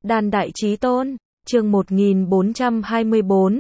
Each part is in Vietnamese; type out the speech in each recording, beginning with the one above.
Đàn Đại Chí Tôn, chương 1424,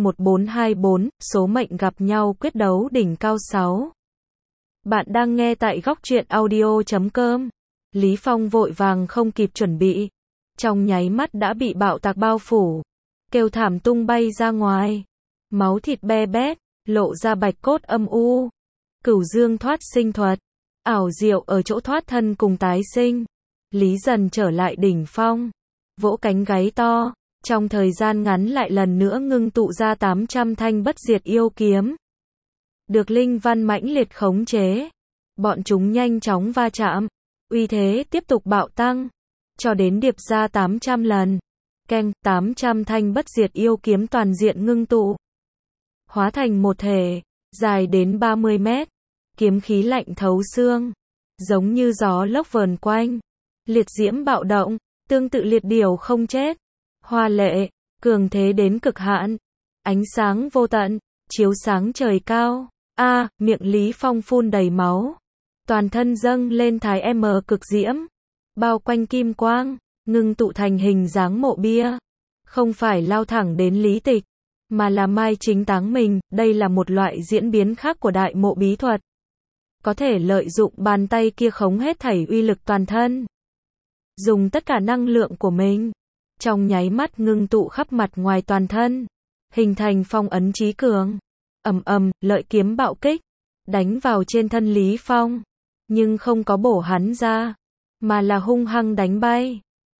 C1424, số mệnh gặp nhau quyết đấu đỉnh cao 6. Bạn đang nghe tại góc truyện audio.com. Lý Phong vội vàng không kịp chuẩn bị, trong nháy mắt đã bị bạo tạc bao phủ, kêu thảm tung bay ra ngoài, máu thịt be bét, lộ ra bạch cốt âm u. Cửu Dương thoát sinh thuật, ảo diệu ở chỗ thoát thân cùng tái sinh. Lý dần trở lại đỉnh phong, vỗ cánh gáy to, trong thời gian ngắn lại lần nữa ngưng tụ ra 800 thanh bất diệt yêu kiếm. Được linh văn mãnh liệt khống chế, bọn chúng nhanh chóng va chạm, uy thế tiếp tục bạo tăng, cho đến điệp ra 800 lần. Keng, 800 thanh bất diệt yêu kiếm toàn diện ngưng tụ, hóa thành một thể, dài đến 30 mét, kiếm khí lạnh thấu xương, giống như gió lốc vờn quanh, liệt diễm bạo động, tương tự liệt điểu không chết, hoa lệ, cường thế đến cực hạn, ánh sáng vô tận, chiếu sáng trời cao. Miệng Lý Phong phun đầy máu, toàn thân dâng lên thái M cực diễm, bao quanh kim quang, ngưng tụ thành hình dáng mộ bia, không phải lao thẳng đến Lý Tịch, mà là mai chính táng mình. Đây là một loại diễn biến khác của đại mộ bí thuật, có thể lợi dụng bàn tay kia khống hết thảy uy lực toàn thân, dùng tất cả năng lượng của mình, trong nháy mắt ngưng tụ khắp mặt ngoài toàn thân, hình thành phong ấn chí cường. Lợi kiếm bạo kích, đánh vào trên thân Lý Phong, nhưng không có bổ hắn ra, mà là hung hăng đánh bay.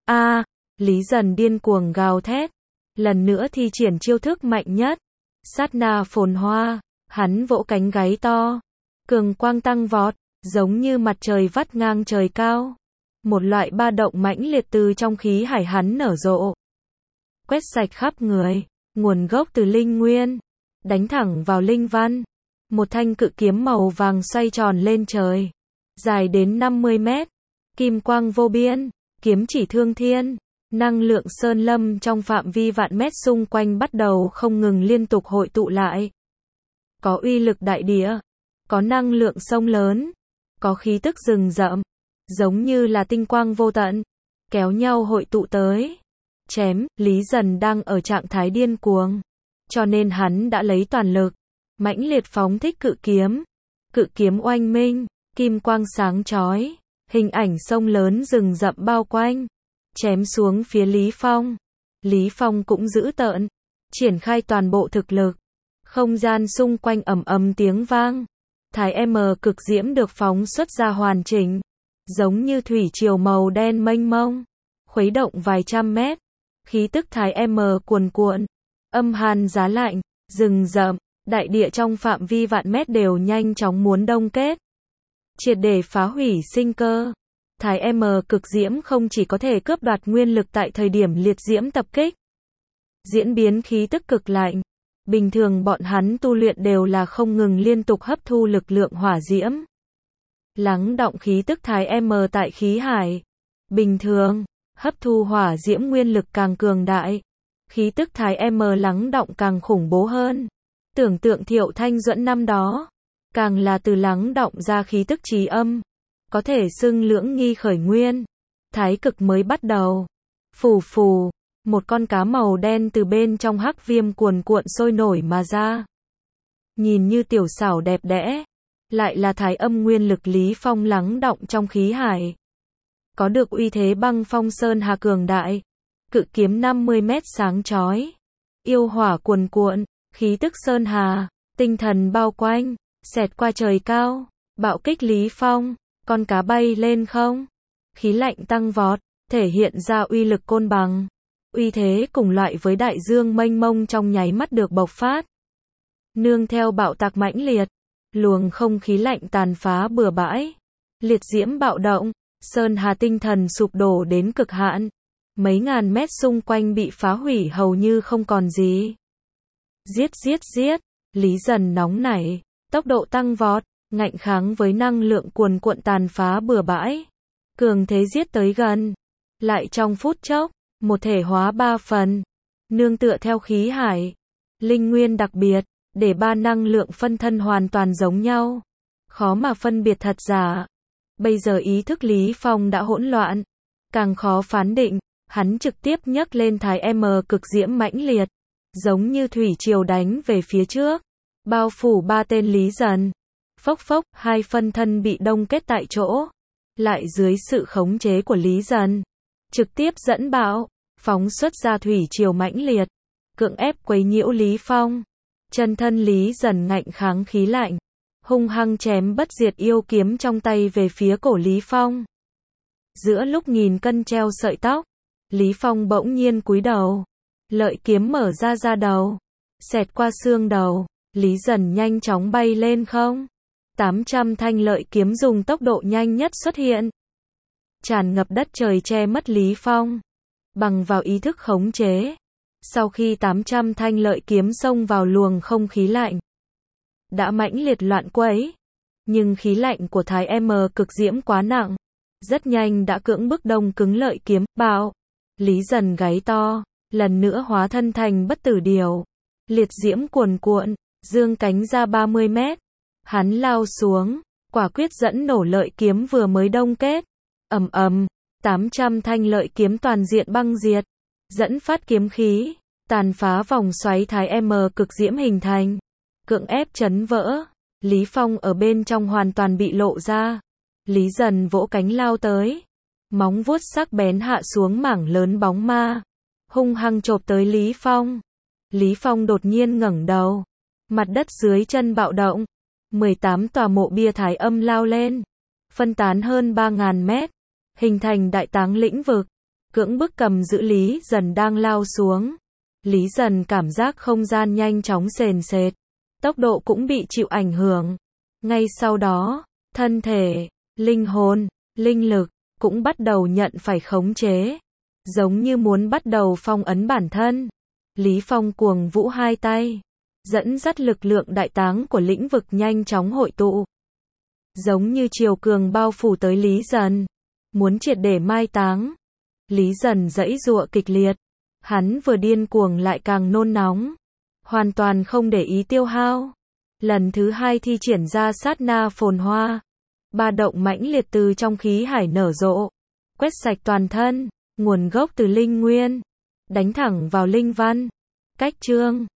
Lý dần điên cuồng gào thét, lần nữa thi triển chiêu thức mạnh nhất, sát na phồn hoa, hắn vỗ cánh gáy to, cường quang tăng vọt, giống như mặt trời vắt ngang trời cao. Một loại ba động mãnh liệt từ trong khí hải hắn nở rộ, quét sạch khắp người, nguồn gốc từ linh nguyên, đánh thẳng vào linh văn. Một thanh cự kiếm màu vàng xoay tròn lên trời, dài đến 50 mét, kim quang vô biên, kiếm chỉ thương thiên. Năng lượng sơn lâm trong phạm vi vạn mét xung quanh bắt đầu không ngừng liên tục hội tụ lại. Có uy lực đại địa, có năng lượng sông lớn, có khí tức rừng rậm, giống như là tinh quang vô tận, kéo nhau hội tụ tới. Chém, Lý dần đang ở trạng thái điên cuồng, cho nên hắn đã lấy toàn lực, mãnh liệt phóng thích cự kiếm oanh minh, kim quang sáng chói, hình ảnh sông lớn rừng rậm bao quanh, chém xuống phía Lý Phong. Lý Phong cũng giữ tợn, triển khai toàn bộ thực lực, không gian xung quanh ầm tiếng vang, thái M cực diễm được phóng xuất ra hoàn chỉnh, giống như thủy triều màu đen mênh mông, khuấy động vài trăm mét, khí tức thái M cuồn cuộn, âm hàn giá lạnh, rừng rậm, đại địa trong phạm vi vạn mét đều nhanh chóng muốn đông kết, triệt để phá hủy sinh cơ. Thái M cực diễm không chỉ có thể cướp đoạt nguyên lực tại thời điểm liệt diễm tập kích, diễn biến khí tức cực lạnh. Bình thường bọn hắn tu luyện đều là không ngừng liên tục hấp thu lực lượng hỏa diễm, lắng đọng khí tức thái M tại khí hải. Bình thường, hấp thu hỏa diễm nguyên lực càng cường đại, khí tức thái M lắng đọng càng khủng bố hơn. Tưởng tượng Thiệu Thanh Duẫn năm đó, càng là từ lắng đọng ra khí tức trí âm, có thể xưng lưỡng nghi khởi nguyên. Thái cực mới bắt đầu, phù phù, một con cá màu đen từ bên trong hắc viêm cuồn cuộn sôi nổi mà ra, nhìn như tiểu xảo đẹp đẽ, lại là thái âm nguyên lực Lý Phong lắng đọng trong khí hải, có được uy thế băng phong sơn hà cường đại. Cự kiếm 50 mét sáng chói, yêu hỏa cuồn cuộn, khí tức sơn hà, tinh thần bao quanh, xẹt qua trời cao, bạo kích Lý Phong. Con cá bay lên không, khí lạnh tăng vọt, thể hiện ra uy lực côn bằng, uy thế cùng loại với đại dương mênh mông trong nháy mắt được bộc phát. Nương theo bạo tạc mãnh liệt, luồng không khí lạnh tàn phá bừa bãi, liệt diễm bạo động, sơn hà tinh thần sụp đổ đến cực hạn, mấy ngàn mét xung quanh bị phá hủy hầu như không còn gì. Giết, Lý dần nóng nảy, tốc độ tăng vọt, ngạnh kháng với năng lượng cuồn cuộn tàn phá bừa bãi, cường thế giết tới gần, lại trong phút chốc, một thể hóa 3 phần, nương tựa theo khí hải, linh nguyên đặc biệt, để 3 năng lượng phân thân hoàn toàn giống nhau, khó mà phân biệt thật giả. Bây giờ ý thức Lý Phong đã hỗn loạn, càng khó phán định, Hắn trực tiếp nhấc lên Thái M cực diễm mãnh liệt, giống như thủy triều đánh về phía trước, bao phủ ba tên Lý Dần. Phốc phốc, hai phân thân bị đông kết tại chỗ, lại dưới sự khống chế của Lý Dần, trực tiếp dẫn bão, phóng xuất ra thủy triều mãnh liệt, cưỡng ép quấy nhiễu Lý Phong. Chân thân Lý Dần ngạnh kháng khí lạnh, hung hăng chém bất diệt yêu kiếm trong tay về phía cổ Lý Phong. Giữa lúc nghìn cân treo sợi tóc, Lý Phong bỗng nhiên cúi đầu, lợi kiếm mở ra đầu, xẹt qua xương đầu, Lý Dần nhanh chóng bay lên không. 800 thanh lợi kiếm dùng tốc độ nhanh nhất xuất hiện, tràn ngập đất trời che mất Lý Phong, bằng vào ý thức khống chế. Sau khi 800 thanh lợi kiếm xông vào luồng không khí lạnh, đã mãnh liệt loạn quấy, nhưng khí lạnh của Thái M cực diễm quá nặng, rất nhanh đã cưỡng bức đông cứng lợi kiếm, bạo. Lý Dần gáy to, lần nữa hóa thân thành bất tử điều, liệt diễm cuồn cuộn, dương cánh ra 30 mét. Hắn lao xuống, quả quyết dẫn nổ lợi kiếm vừa mới đông kết. Ầm ầm, 800 thanh lợi kiếm toàn diện băng diệt, dẫn phát kiếm khí, tàn phá vòng xoáy Thái M cực diễm hình thành, cưỡng ép chấn vỡ. Lý Phong ở bên trong hoàn toàn bị lộ ra. Lý Dần vỗ cánh lao tới, móng vuốt sắc bén hạ xuống mảng lớn bóng ma, hung hăng chộp tới Lý Phong. Lý Phong đột nhiên ngẩng đầu, mặt đất dưới chân bạo động, 18 tòa mộ bia Thái Âm lao lên, phân tán hơn 3.000 mét, hình thành đại táng lĩnh vực, cưỡng bức cầm giữ Lý Dần đang lao xuống. Lý Dần cảm giác không gian nhanh chóng sền sệt, tốc độ cũng bị chịu ảnh hưởng. Ngay sau đó, thân thể, linh hồn, linh lực cũng bắt đầu nhận phải khống chế, giống như muốn bắt đầu phong ấn bản thân. Lý Phong cuồng vũ hai tay, dẫn dắt lực lượng đại táng của lĩnh vực nhanh chóng hội tụ, giống như triều cường bao phủ tới Lý Dần, muốn triệt để mai táng. Lý Dần giãy giụa kịch liệt, hắn vừa điên cuồng lại càng nôn nóng, hoàn toàn không để ý tiêu hao. Lần thứ hai thi triển ra sát na phồn hoa, ba động mãnh liệt từ trong khí hải nở rộ, quét sạch toàn thân, nguồn gốc từ linh nguyên, đánh thẳng vào linh văn. Cách chương